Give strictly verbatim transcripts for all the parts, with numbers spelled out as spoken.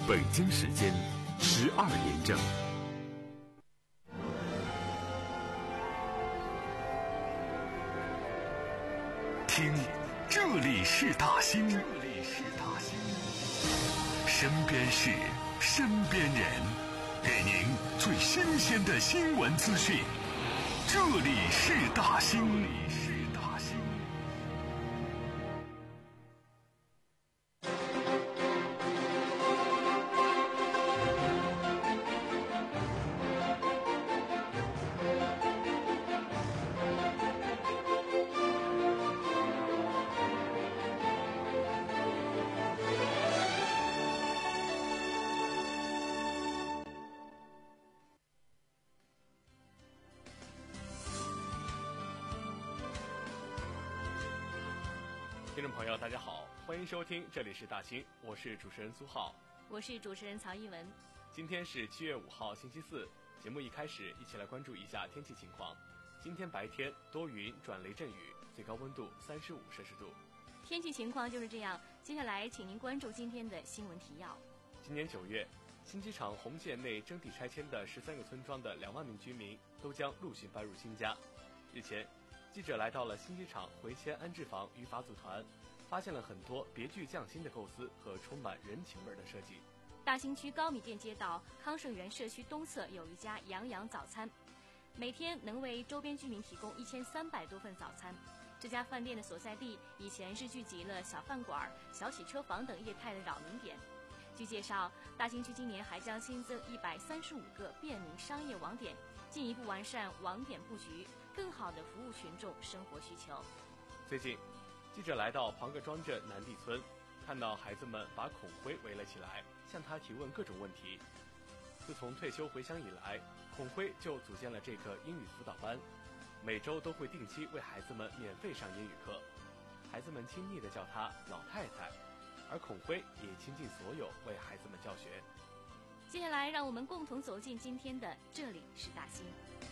北京时间十二点整。听，这里是大兴，这里是大兴，身边事，身边人，给您最新鲜的新闻资讯。这里是大兴，这里是大兴。听众朋友大家好，欢迎收听这里是大兴，我是主持人苏浩， 我是主持人曹一文。 今天是七月五号星期四，节目一开始一起来关注一下天气情况。今天白天多云转雷阵雨，最高温度三十五摄氏度。 天气情况就是这样，接下来请您关注今天的新闻提要。 今年九月，新机场红线内征地拆迁的十三个村庄的两万名居民都将陆续搬入新家。日前，记者来到了新机场回迁安置房与法组团，发现了很多别具匠心的构思和充满人情味的设计。 大兴区高米店街道康盛园社区东侧有一家洋洋早餐，每天能为周边居民提供一千三百多份早餐。这家饭店的所在地以前是聚集了小饭馆、小洗车房等业态的扰民点。据介绍，大兴区今年还将新增一百三十五个便民商业网点，进一步完善网点布局，更好地服务群众生活需求。 最近，记者来到庞各庄镇南地村，看到孩子们把孔辉围了起来，向他提问各种问题。自从退休回乡以来，孔辉就组建了这个英语辅导班，每周都会定期为孩子们免费上英语课。孩子们亲昵地叫他老太太，而孔辉也倾尽所有为孩子们教学。 接下来让我们共同走进今天的这里是大兴。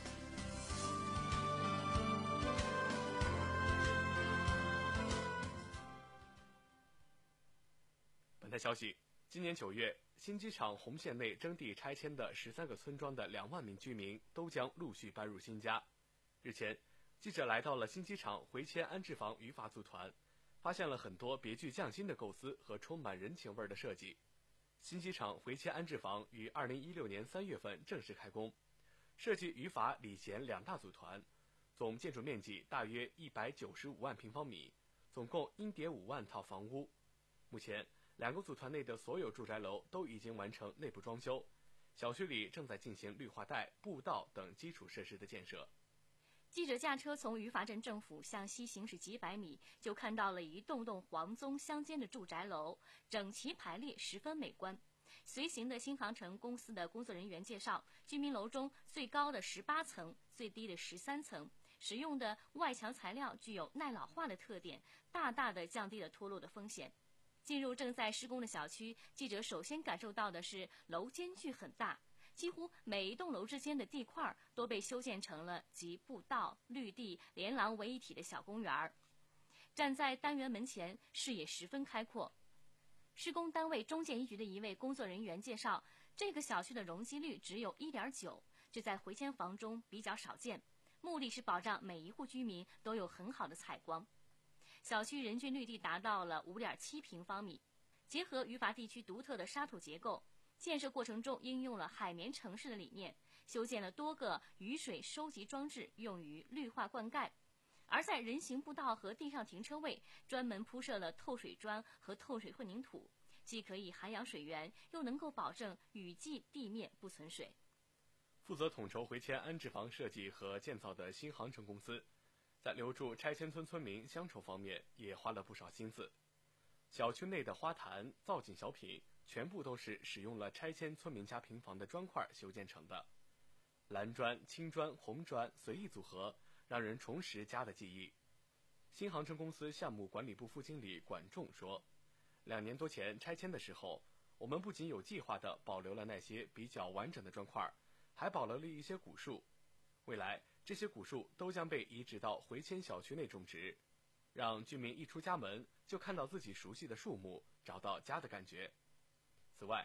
本台消息，今年九月，新机场红线内征地拆迁的十三个村庄的两万名居民都将陆续搬入新家。日前，记者来到了新机场回迁安置房与法组团，发现了很多别具匠心的构思和充满人情味的设计。新机场回迁安置房于二零一六年三月份正式开工，设计语法礼贤两大组团，总建筑面积大约一百九十五万平方米，总共一点五万套房屋。目前，两个组团内的所有住宅楼都已经完成内部装修，小区里正在进行绿化带、步道等基础设施的建设。 记者驾车从语法镇政府向西行驶几百米，就看到了一栋栋黄棕相间的住宅楼，整齐排列，十分美观。随行的新航城公司的工作人员介绍，居民楼中最高的十八层，最低的十三层，使用的外墙材料具有耐老化的特点，大大的降低了脱落的风险。进入正在施工的小区，记者首先感受到的是楼间距很大，几乎每一栋楼之间的地块都被修建成了集步道、绿地、连廊为一体的小公园。站在单元门前，视野十分开阔。施工单位中建一局的一位工作人员介绍，这个小区的容积率只有 一点九， 这在回迁房中比较少见，目的是保障每一户居民都有很好的采光。小区人均绿地达到了 五点七平方米，结合语法地区独特的沙土结构，建设过程中应用了海绵城市的理念，修建了多个雨水收集装置，用于绿化灌溉。而在人行步道和地上停车位，专门铺设了透水砖和透水混凝土，既可以涵养水源，又能够保证雨季地面不存水。 负责统筹回迁安置房设计和建造的新航城公司，在留住拆迁村村民乡愁方面也花了不少心思。小区内的花坛、造景小品全部都是使用了拆迁村民家平房的砖块修建成的，蓝砖、青砖、红砖随意组合，让人重拾家的记忆。新航城公司项目管理部副经理管仲说，两年多前拆迁的时候，我们不仅有计划地保留了那些比较完整的砖块，还保留了一些古树。未来这些古树都将被移植到回迁小区内种植，让居民一出家门就看到自己熟悉的树木，找到家的感觉。此外，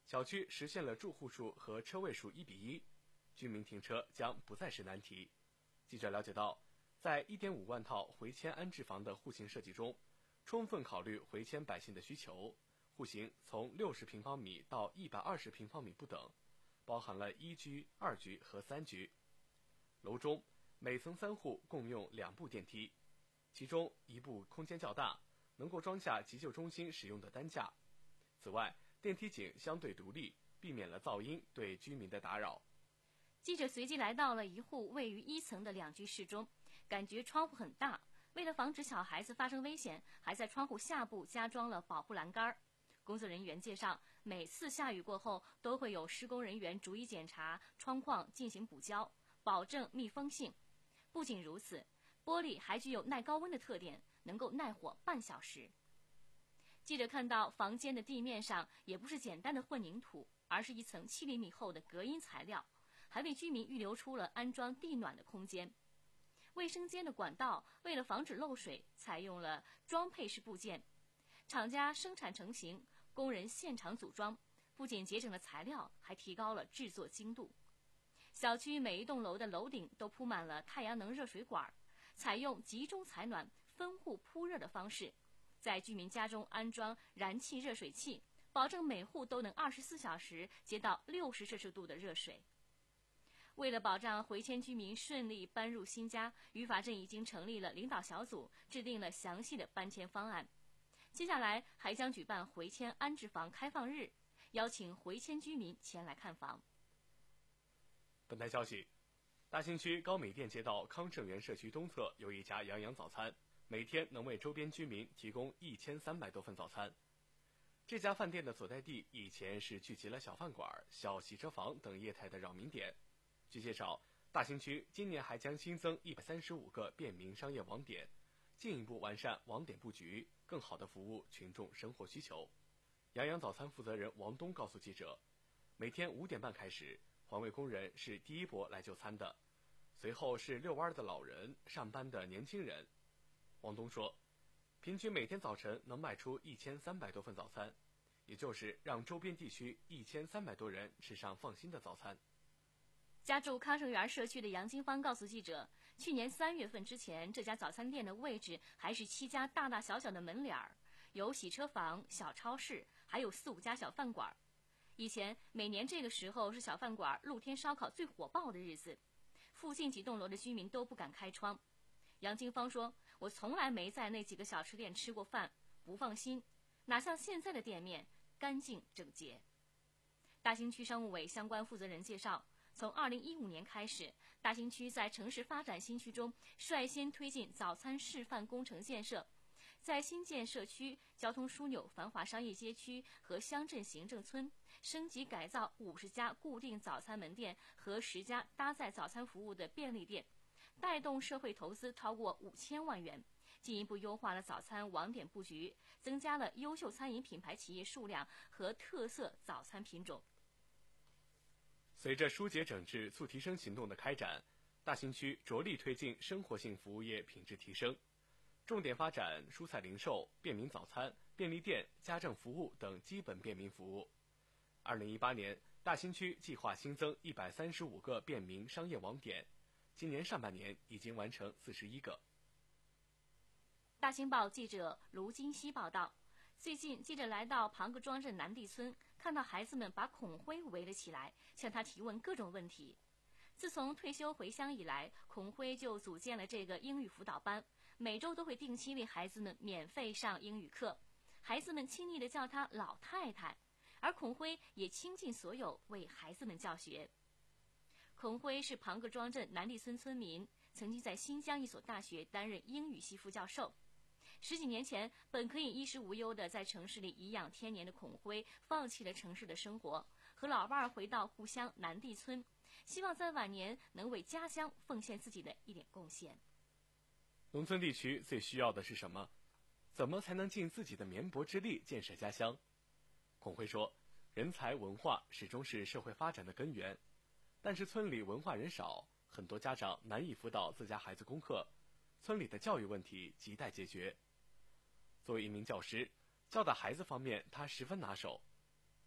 小区实现了住户数和车位数一比一，居民停车将不再是难题。记者了解到，在 一点五万套回迁安置房的户型设计中，充分考虑回迁百姓的需求，户型从六十平方米到一百二十平方米不等，包含了一居、二居和三居。楼中每层三户共用两部电梯，其中一部空间较大，能够装下急救中心使用的担架。此外，电梯井相对独立，避免了噪音对居民的打扰。 记者随即来到了一户位于一层的两居室中，感觉窗户很大，为了防止小孩子发生危险，还在窗户下部加装了保护栏杆。工作人员介绍，每次下雨过后，都会有施工人员逐一检查窗框进行补胶，保证密封性。不仅如此，玻璃还具有耐高温的特点，能够耐火半小时。记者看到房间的地面上也不是简单的混凝土，而是一层七厘米厚的隔音材料，还为居民预留出了安装地暖的空间。卫生间的管道为了防止漏水，采用了装配式部件，厂家生产成型，工人现场组装，不仅节省了材料，还提高了制作精度。小区每一栋楼的楼顶都铺满了太阳能热水管，采用集中采暖、分户铺热的方式，在居民家中安装燃气热水器，保证每户都能二十四小时接到六十摄氏度的热水。为了保障回迁居民顺利搬入新家，于法镇已经成立了领导小组，制定了详细的搬迁方案。接下来还将举办回迁安置房开放日，邀请回迁居民前来看房。 本台消息，大兴区高美店街道康正园社区东侧有一家洋洋早餐，每天能为周边居民提供一千三百多份早餐。这家饭店的所在地以前是聚集了小饭馆、小洗车房等业态的扰民点。据介绍，大兴区今年还将新增一百三十五个便民商业网点，进一步完善网点布局，更好地服务群众生活需求。洋洋早餐负责人王东告诉记者，每天五点半开始，环卫工人是第一波来就餐的，随后是遛弯的老人、上班的年轻人。王东说，平均每天早晨能卖出一千三百多份早餐，也就是让周边地区一千三百多人吃上放心的早餐。 家住康盛园社区的杨金芳告诉记者，去年三月份之前，这家早餐店的位置还是七家大大小小的门脸儿，有洗车房、小超市，还有四五家小饭馆。以前每年这个时候是小饭馆露天烧烤最火爆的日子，附近几栋楼的居民都不敢开窗。杨金芳说，我从来没在那几个小吃店吃过饭，不放心，哪像现在的店面干净整洁。大兴区商务委相关负责人介绍，从二零一五年开始，大兴区在城市发展新区中率先推进早餐示范工程建设，在新建社区、交通枢纽、繁华商业街区和乡镇行政村升级改造五十家固定早餐门店和十家搭载早餐服务的便利店，带动社会投资超过五千万元，进一步优化了早餐网点布局，增加了优秀餐饮品牌企业数量和特色早餐品种。 随着疏解整治促提升行动的开展，大兴区着力推进生活性服务业品质提升，重点发展蔬菜零售、便民早餐、便利店、家政服务等基本便民服务。二零一八年，大兴区计划新增一百三十五个便民商业网点，今年上半年已经完成四十一个。 大兴报记者卢金熙报道，最近记者来到庞各庄镇南地村，看到孩子们把孔辉围了起来，向他提问各种问题。自从退休回乡以来，孔辉就组建了这个英语辅导班，每周都会定期为孩子们免费上英语课，孩子们亲昵地叫他老太太，而孔辉也倾尽所有为孩子们教学。孔辉是庞各庄镇南地村村民，曾经在新疆一所大学担任英语系副教授。十几年前，本可以衣食无忧地在城市里颐养天年的孔辉，放弃了城市的生活，和老伴儿回到故乡南地村，希望在晚年能为家乡奉献自己的一点贡献。 农村地区最需要的是什么？怎么才能尽自己的绵薄之力建设家乡？孔辉说，人才文化始终是社会发展的根源，但是村里文化人少，很多家长难以辅导自家孩子功课，村里的教育问题亟待解决。作为一名教师，教导孩子方面他十分拿手。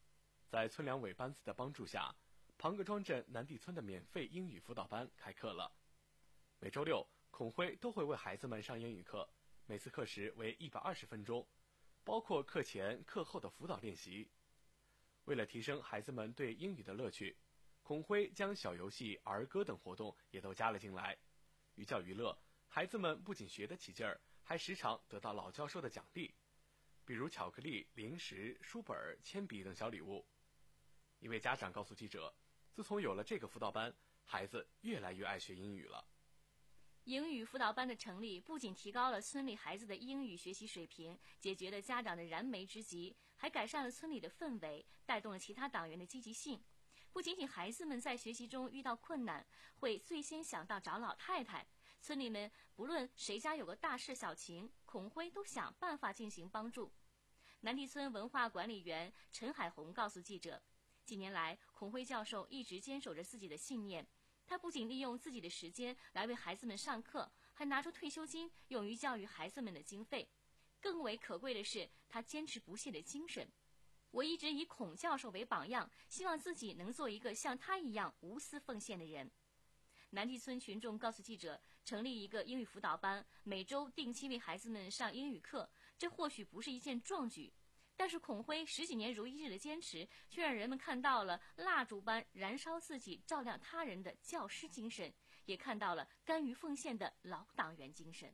在村两委班子的帮助下，庞各庄镇南地村的免费英语辅导班开课了。每周六，孔辉都会为孩子们上英语课，每次课时为一百二十分钟，包括课前、课后的辅导练习。为了提升孩子们对英语的乐趣，孔辉将小游戏、儿歌等活动也都加了进来。寓教于乐，孩子们不仅学得起劲儿，还时常得到老教授的奖励，比如巧克力、零食、书本、铅笔等小礼物。一位家长告诉记者，自从有了这个辅导班，孩子越来越爱学英语了。 英语辅导班的成立不仅提高了村里孩子的英语学习水平，解决了家长的燃眉之急，还改善了村里的氛围，带动了其他党员的积极性。不仅仅孩子们在学习中遇到困难，会最先想到找老太太，村里们不论谁家有个大事小情，孔辉都想办法进行帮助。南地村文化管理员陈海红告诉记者，近年来孔辉教授一直坚守着自己的信念，他不仅利用自己的时间来为孩子们上课，还拿出退休金用于教育孩子们的经费。更为可贵的是，他坚持不懈的精神。我一直以孔教授为榜样，希望自己能做一个像他一样无私奉献的人。南地村群众告诉记者，成立一个英语辅导班，每周定期为孩子们上英语课，这或许不是一件壮举，但是孔辉十几年如一日的坚持，却让人们看到了蜡烛般燃烧自己、照亮他人的教师精神，也看到了甘于奉献的老党员精神。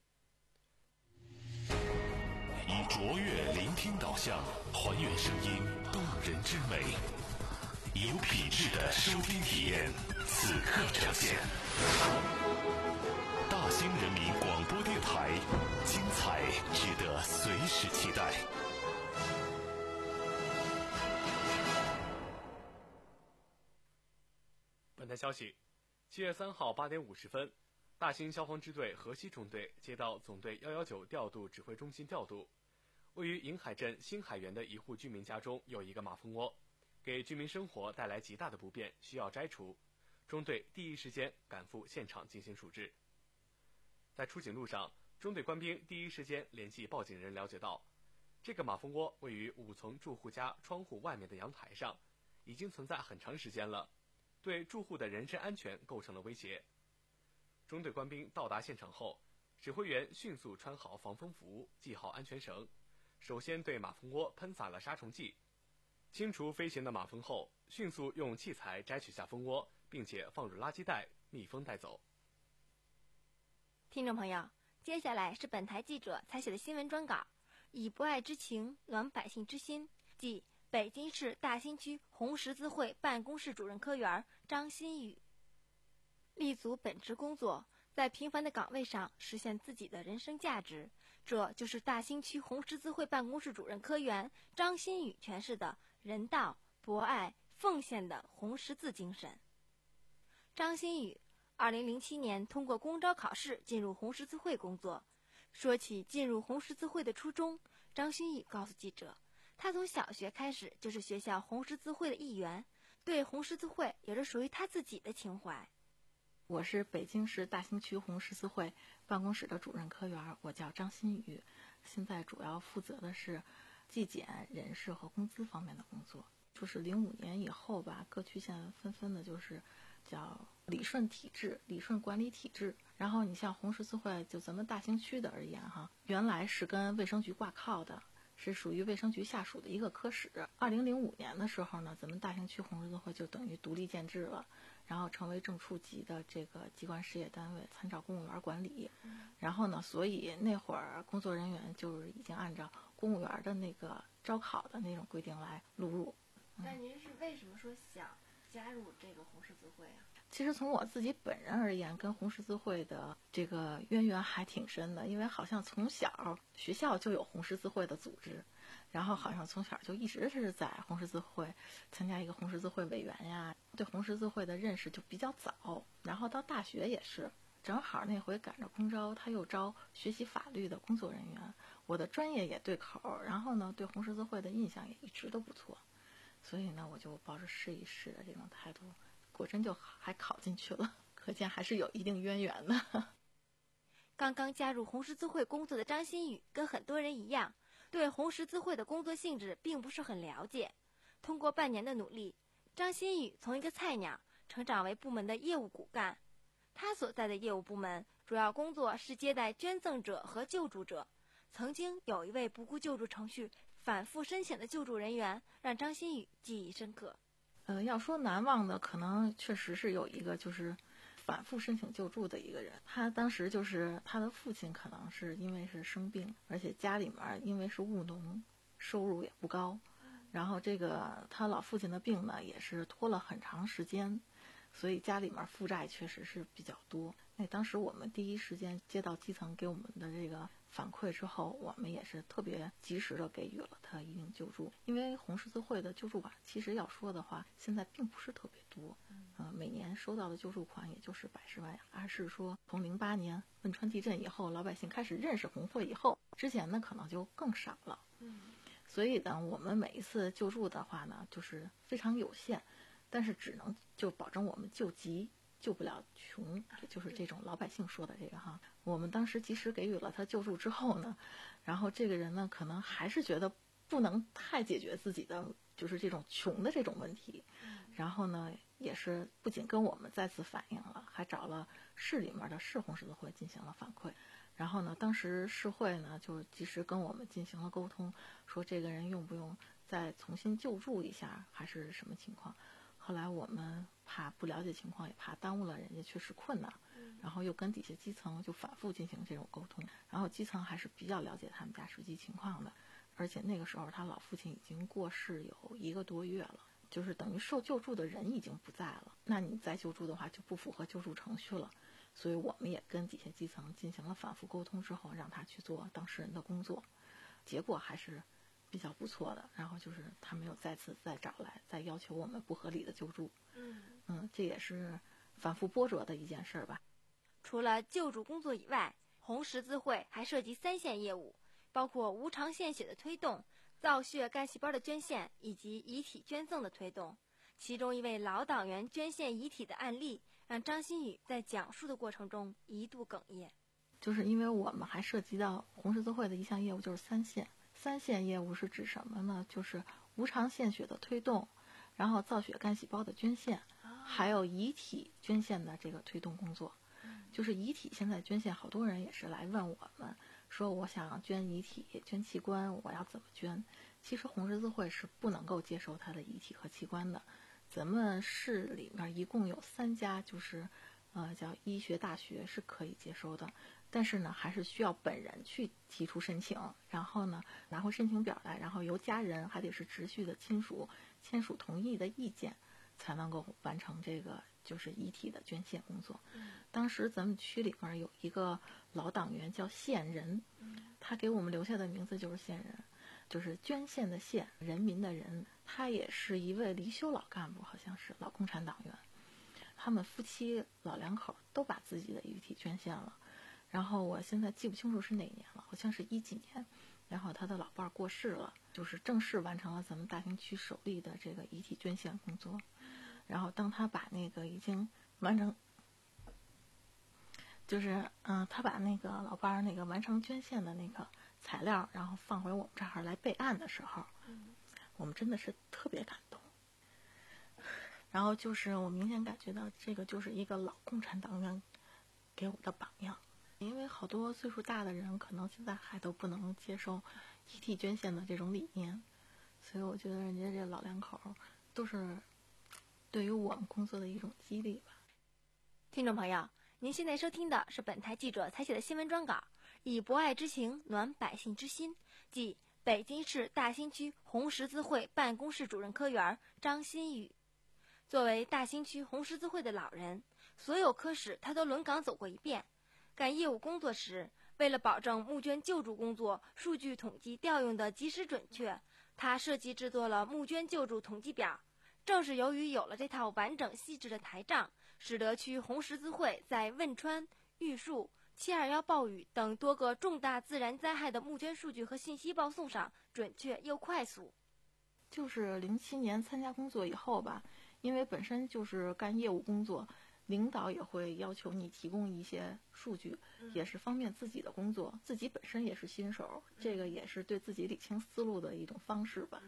以卓越聆听导向，还原声音动人之美，有品质的收听体验，此刻呈现。大兴人民广播电台，精彩值得随时期待。 本台消息，七月三号八点五十分，大兴消防支队河西中队接到总队一一九调度指挥中心调度，位于银海镇新海园的一户居民家中有一个马蜂窝，给居民生活带来极大的不便，需要摘除。中队第一时间赶赴现场进行处置。在出警路上，中队官兵第一时间联系报警人了解到，这个马蜂窝位于五层住户家窗户外面的阳台上，已经存在很长时间了，对住户的人身安全构成了威胁。中队官兵到达现场后，指挥员迅速穿好防风服，系好安全绳，首先对马蜂窝喷洒了杀虫剂，清除飞行的马蜂后，迅速用器材摘取下蜂窝，并且放入垃圾袋密封带走。 听众朋友，接下来是本台记者采写的新闻专稿，以博爱之情暖百姓之心，即北京市大兴区红十字会办公室主任科员张新宇。立足本职工作，在平凡的岗位上实现自己的人生价值，这就是大兴区红十字会办公室主任科员张新宇诠释的人道、博爱、奉献的红十字精神。张新宇二零零七年通过公招考试进入红十字会工作。说起进入红十字会的初衷，张新宇告诉记者，他从小学开始就是学校红十字会的一员，对红十字会有着属于他自己的情怀。 我是北京市大兴区红十字会办公室的主任科员，我叫张新宇，现在主要负责的是纪检、人事和工资方面的工作。就是零五年以后吧，各区县纷纷的就是叫理顺体制、理顺管理体制。然后你像红十字会，就咱们大兴区的而言哈，原来是跟卫生局挂靠的，是属于卫生局下属的一个科室。二零零五年的时候呢，咱们大兴区红十字会就等于独立建制了，然后成为正处级的这个机关事业单位，参照公务员管理。然后呢，所以那会儿工作人员就是已经按照公务员的那个招考的那种规定来录入。 那您是为什么说想加入这个红十字会啊？ 其实从我自己本人而言，跟红十字会的这个渊源还挺深的，因为好像从小学校就有红十字会的组织，然后好像从小就一直是在红十字会参加一个红十字会委员呀，对红十字会的认识就比较早。然后到大学也是，正好那回赶着公招，他又招学习法律的工作人员，我的专业也对口，然后呢对红十字会的印象也一直都不错，所以呢我就抱着试一试的这种态度，果真就还考进去了，可见还是有一定渊源的。 刚刚加入红十字会工作的张新宇跟很多人一样，对红十字会的工作性质并不是很了解。 通过半年的努力，张新宇从一个菜鸟成长为部门的业务骨干。他所在的业务部门主要工作是接待捐赠者和救助者。曾经有一位不顾救助程序反复申请的救助人员，让张新宇记忆深刻。 呃，要说难忘的，可能确实是有一个就是反复申请救助的一个人。他当时就是他的父亲可能是因为是生病，而且家里面因为是务农，收入也不高，然后这个他老父亲的病呢也是拖了很长时间，所以家里面负债确实是比较多。那当时我们第一时间接到基层给我们的这个反馈之后，我们也是特别及时的给予了他一定救助。因为红十字会的救助款其实要说的话现在并不是特别多，呃，每年收到的救助款也就是百十万，而是说从零八年汶川地震以后，老百姓开始认识红会以后，之前呢可能就更少了。所以呢我们每一次救助的话呢就是非常有限，但是只能就保证我们救急救不了穷，就是这种老百姓说的这个哈。我们当时及时给予了他救助之后呢，然后这个人呢可能还是觉得不能太解决自己的就是这种穷的这种问题，然后呢也是不仅跟我们再次反映了，还找了市里面的市红十字会进行了反馈。然后呢当时市会呢就及时跟我们进行了沟通，说这个人用不用再重新救助一下还是什么情况。后来我们怕不了解情况，也怕耽误了人家确实困难，然后又跟底下基层就反复进行这种沟通，然后基层还是比较了解他们家实际情况的。而且那个时候他老父亲已经过世有一个多月了，就是等于受救助的人已经不在了，那你再救助的话就不符合救助程序了。所以我们也跟底下基层进行了反复沟通之后，让他去做当事人的工作，结果还是比较不错的。然后就是他没有再次再找来再要求我们不合理的救助。 嗯嗯，这也是反复波折的一件事儿吧。 除了救助工作以外，红十字会还涉及三线业务，包括无偿献血的推动、造血干细胞的捐献以及遗体捐赠的推动。其中一位老党员捐献遗体的案例，让张新宇在讲述的过程中一度哽咽。 就是因为我们还涉及到红十字会的一项业务，就是三线。三线业务是指什么呢？就是无偿献血的推动，然后造血干细胞的捐献，还有遗体捐献的这个推动工作。就是遗体现在捐献，好多人也是来问我们说，我想捐遗体捐器官，我要怎么捐？其实红十字会是不能够接收他的遗体和器官的。咱们市里面一共有三家就是呃叫医学大学是可以接收的，但是呢还是需要本人去提出申请，然后呢拿回申请表来，然后由家人还得是直系的亲属签署同意的意见，才能够完成这个就是遗体的捐献工作。当时咱们区里面有一个老党员叫献人，他给我们留下的名字就是献人，就是捐献的献，人民的人。他也是一位离休老干部，好像是老共产党员。他们夫妻老两口都把自己的遗体捐献了，然后我现在记不清楚是哪年了，好像是一几年。然后他的老伴儿过世了，就是正式完成了咱们大兴区首例的这个遗体捐献工作。然后当他把那个已经完成，就是嗯、呃，他把那个老伴儿那个完成捐献的那个材料，然后放回我们这儿来备案的时候，我们真的是特别感动。然后就是我明显感觉到这个就是一个老共产党员给我的榜样。因为好多岁数大的人可能现在还都不能接受遗体捐献的这种理念，所以我觉得人家这老两口都是对于我们工作的一种激励吧。 听众朋友，您现在收听的是本台记者采写的新闻专稿，以博爱之情暖百姓之心，即北京市大兴区红十字会办公室主任科员张新宇。作为大兴区红十字会的老人，所有科室他都轮岗走过一遍。干业务工作时，为了保证募捐救助工作数据统计调用的及时准确，他设计制作了募捐救助统计表。正是由于有了这套完整细致的台账，使得区红十字会在汶川、玉树、七二幺暴雨等多个重大自然灾害的募捐数据和信息报送上准确又快速。 就是零七年参加工作以后吧，因为本身就是干业务工作，领导也会要求你提供一些数据，也是方便自己的工作。自己本身也是新手，这个也是对自己理清思路的一种方式吧。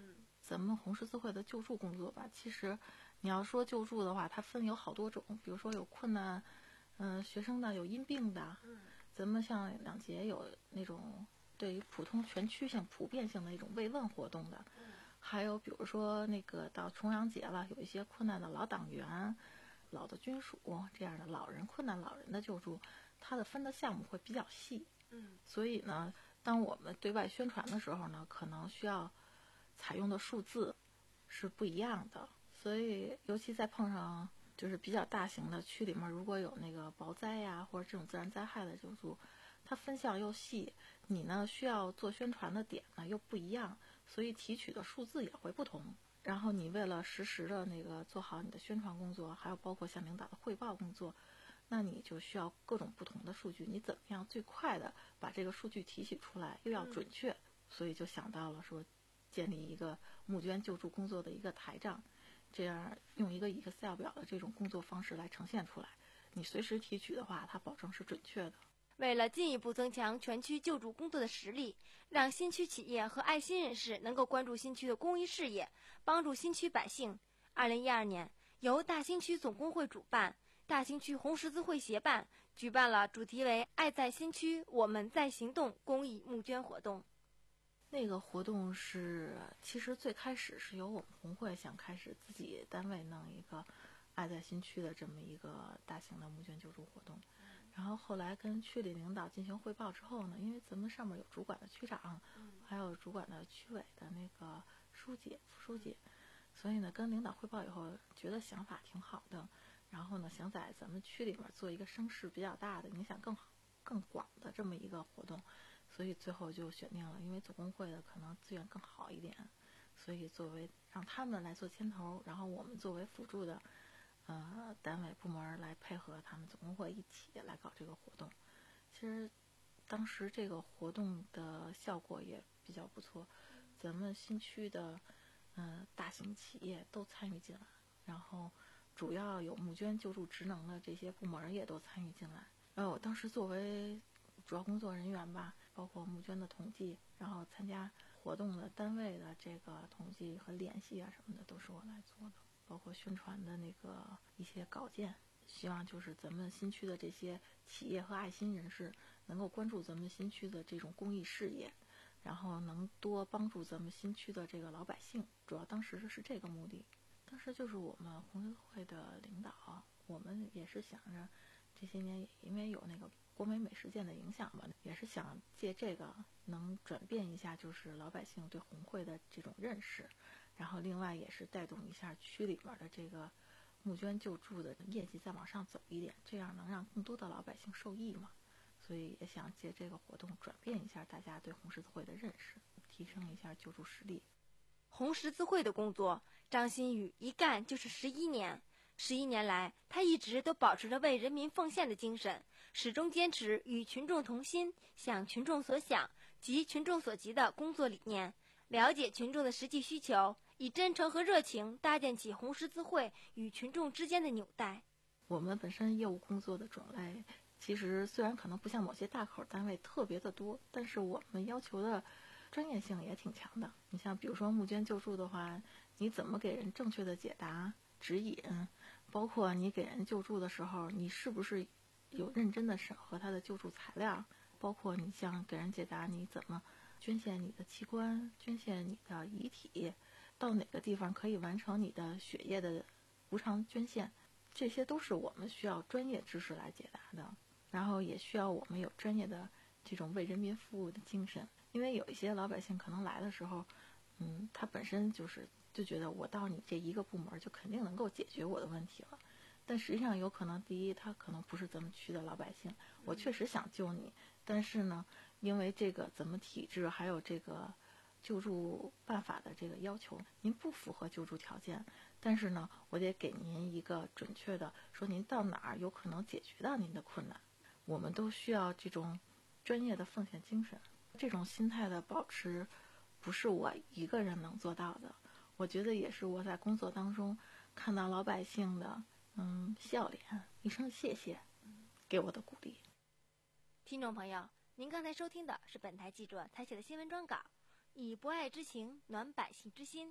咱们红十字会的救助工作吧，其实你要说救助的话，它分有好多种，比如说有困难，嗯、呃，学生的，有因病的，嗯，咱们像两节有那种对于普通全区性、普遍性的一种慰问活动的，嗯，还有比如说那个到重阳节了，有一些困难的老党员、老的军属这样的老人、困难老人的救助，它的分的项目会比较细，嗯，所以呢，当我们对外宣传的时候呢，可能需要采用的数字是不一样的，所以尤其在碰上就是比较大型的区里面，如果有那个雹灾呀或者这种自然灾害的救助，它分项又细，你呢需要做宣传的点呢又不一样，所以提取的数字也会不同。然后你为了实时的那个做好你的宣传工作，还有包括向领导的汇报工作，那你就需要各种不同的数据，你怎么样最快的把这个数据提取出来，又要准确，嗯、所以就想到了说建立一个募捐救助工作的一个台账，这样用一个 Excel 表的这种工作方式来呈现出来，你随时提取的话，它保证是准确的。 为了进一步增强全区救助工作的实力，让新区企业和爱心人士能够关注新区的公益事业，帮助新区百姓，二零一二年，由大兴区总工会主办，大兴区红十字会协办，举办了主题为“爱在新区，我们在行动”公益募捐活动。 那个活动是，其实最开始是由我们红会想开始自己单位弄一个爱在新区的这么一个大型的募捐救助活动，然后后来跟区里领导进行汇报之后呢，因为咱们上面有主管的区长，还有主管的区委的那个书记、副书记，所以呢跟领导汇报以后，觉得想法挺好的，然后呢想在咱们区里面做一个声势比较大的、影响更好、更广的这么一个活动，所以最后就选定了，因为总工会的可能资源更好一点，所以作为让他们来做牵头，然后我们作为辅助的呃单位部门来配合他们总工会一起来搞这个活动。其实当时这个活动的效果也比较不错，咱们新区的呃大型企业都参与进来，然后主要有募捐救助职能的这些部门也都参与进来。然后我当时作为主要工作人员吧，包括募捐的统计，然后参加活动的单位的这个统计和联系啊什么的都是我来做的，包括宣传的那个一些稿件，希望就是咱们新区的这些企业和爱心人士能够关注咱们新区的这种公益事业，然后能多帮助咱们新区的这个老百姓，主要当时是这个目的。当时就是我们红十字会的领导，我们也是想着这些年也因为有那个国美美食界的影响吧，也是想借这个能转变一下就是老百姓对红会的这种认识，然后另外也是带动一下区里面的这个募捐救助的业绩再往上走一点，这样能让更多的老百姓受益嘛，所以也想借这个活动转变一下大家对红十字会的认识，提升一下救助实力。 红十字会的工作，张馨予一干就是十一年。十一年来，他一直都保持着为人民奉献的精神，始终坚持与群众同心、想群众所想、急群众所急的工作理念，了解群众的实际需求，以真诚和热情搭建起红十字会与群众之间的纽带。 我们本身业务工作的种类，其实虽然可能不像某些大口单位特别的多，但是我们要求的专业性也挺强的。你像比如说募捐救助的话，你怎么给人正确的解答指引，包括你给人救助的时候，你是不是有认真的审核他的救助材料，包括你像给人解答你怎么捐献你的器官，捐献你的遗体，到哪个地方可以完成你的血液的无偿捐献，这些都是我们需要专业知识来解答的，然后也需要我们有专业的这种为人民服务的精神。因为有一些老百姓可能来的时候，嗯，他本身就是就觉得我到你这一个部门就肯定能够解决我的问题了，但实际上有可能第一他可能不是咱们区的老百姓，我确实想救你，但是呢因为这个咱们体制还有这个救助办法的这个要求，您不符合救助条件，但是呢我得给您一个准确的说您到哪儿有可能解决到您的困难。我们都需要这种专业的奉献精神，这种心态的保持不是我一个人能做到的，我觉得也是我在工作当中看到老百姓的嗯笑脸，一声谢谢给我的鼓励。 听众朋友，您刚才收听的是本台记者采写的新闻专稿，以博爱之情暖百姓之心，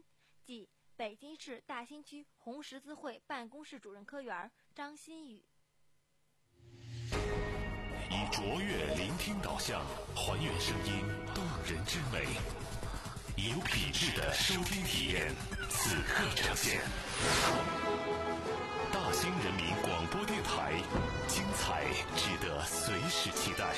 即北京市大兴区红十字会办公室主任科员张新宇。 以卓越聆听导向，还原声音动人之美，有品质的收听体验，此刻呈现。大兴人民广播电台，精彩值得随时期待。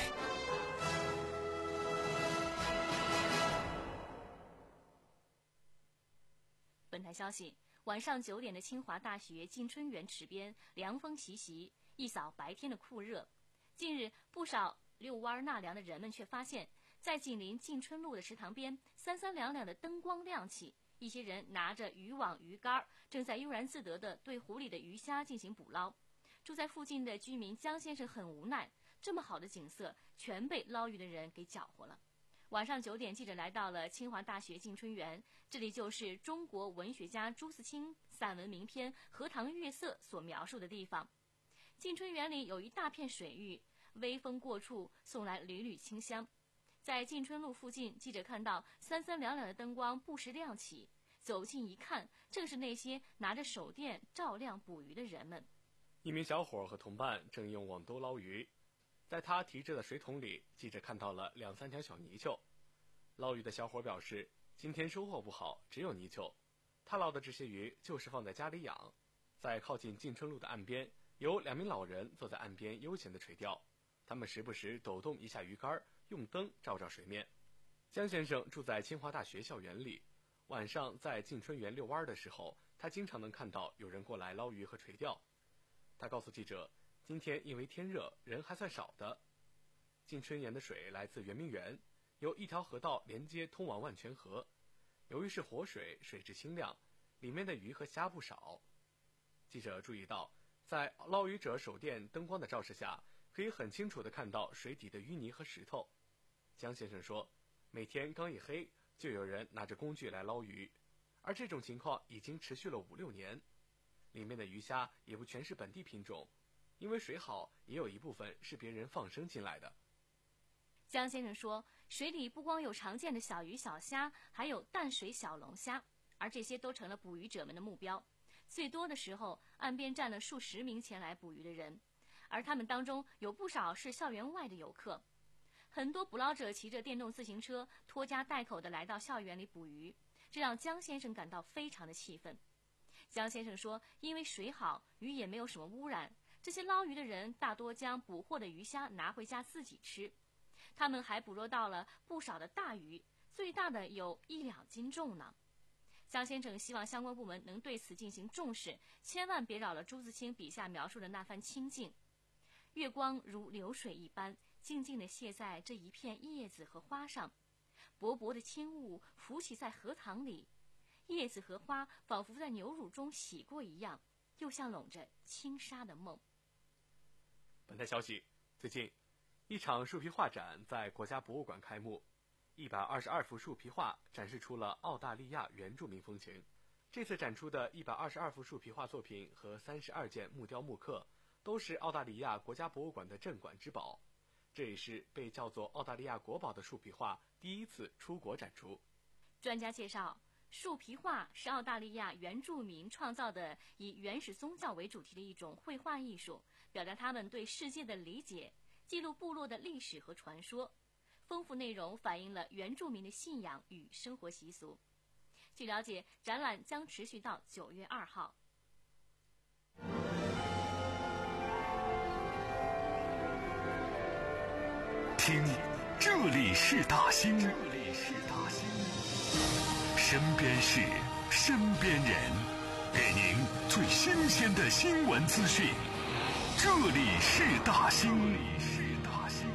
本台消息，晚上九点的清华大学进春园池边，凉风习习，一扫白天的酷热。近日，不少遛弯纳凉的人们却发现，在紧邻进春路的池塘边，三三两两的灯光亮起，一些人拿着渔网、鱼竿，正在悠然自得地对湖里的鱼虾进行捕捞。住在附近的居民江先生很无奈，这么好的景色全被捞鱼的人给搅和了。晚上九点，记者来到了清华大学进春园，这里就是中国文学家朱自清散文名篇《荷塘月色》所描述的地方。进春园里有一大片水域，微风过处，送来缕缕清香。在进春路附近，记者看到三三两两的灯光不时亮起，走近一看，正是那些拿着手电照亮捕鱼的人们。 一名小伙和同伴正用网兜捞鱼，在他提着的水桶里，记者看到了两三条小泥鳅。捞鱼的小伙表示，今天收获不好，只有泥鳅。他捞的这些鱼就是放在家里养。在靠近进春路的岸边，有两名老人坐在岸边悠闲地垂钓，他们时不时抖动一下鱼竿，用灯照照水面。江先生住在清华大学校园里，晚上在进春园遛弯的时候，他经常能看到有人过来捞鱼和垂钓。他告诉记者，今天因为天热，人还算少的。进春园的水来自圆明园，由一条河道连接通往万泉河。由于是活水，水质清亮，里面的鱼和虾不少。记者注意到，在捞鱼者手电灯光的照射下，可以很清楚地看到水底的淤泥和石头。江先生说，每天刚一黑，就有人拿着工具来捞鱼，而这种情况已经持续了五六年。里面的鱼虾也不全是本地品种，因为水好，也有一部分是别人放生进来的。 江先生说，水里不光有常见的小鱼小虾，还有淡水小龙虾，而这些都成了捕鱼者们的目标。最多的时候，岸边站了数十名前来捕鱼的人，而他们当中有不少是校园外的游客。很多捕捞者骑着电动自行车，拖家带口地来到校园里捕鱼，这让江先生感到非常的气愤。江先生说，因为水好，鱼也没有什么污染，这些捞鱼的人大多将捕获的鱼虾拿回家自己吃。他们还捕捉到了不少的大鱼，最大的有一两斤重呢。江先生希望相关部门能对此进行重视，千万别扰了朱自清笔下描述的那番清静。月光如流水一般，静静地泻在这一片叶子和花上，薄薄的轻雾浮起在荷塘里，叶子和花仿佛在牛乳中洗过一样，又像笼着轻纱的梦。 本台消息，最近一场树皮画展在国家博物馆开幕，一百二十二幅树皮画展示出了澳大利亚原住民风情。这次展出的一百二十二幅树皮画作品和三十二件木雕木刻，都是澳大利亚国家博物馆的镇馆之宝。这也是被叫做澳大利亚国宝的树皮画第一次出国展出。 专家介绍，树皮画是澳大利亚原住民创造的以原始宗教为主题的一种绘画艺术，表达他们对世界的理解，记录部落的历史和传说，丰富内容反映了原住民的信仰与生活习俗。据了解，展览将持续到九月二号。 听，这里是大兴，这里是大兴，身边事，身边人，给您最新鲜的新闻资讯。这里是大兴，这里是大兴。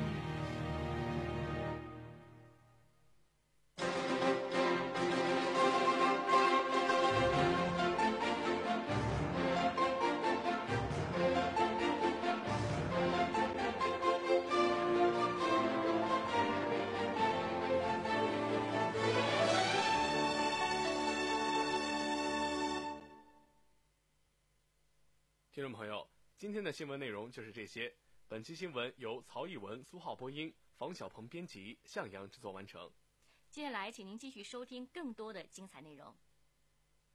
听众朋友，今天的新闻内容就是这些。本期新闻由曹艺文、苏浩播音，房小鹏编辑，向阳制作完成。 接下来，请您继续收听更多的精彩内容。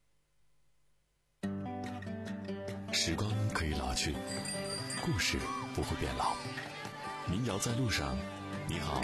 时光可以老去，故事不会变老。民谣在路上，你好，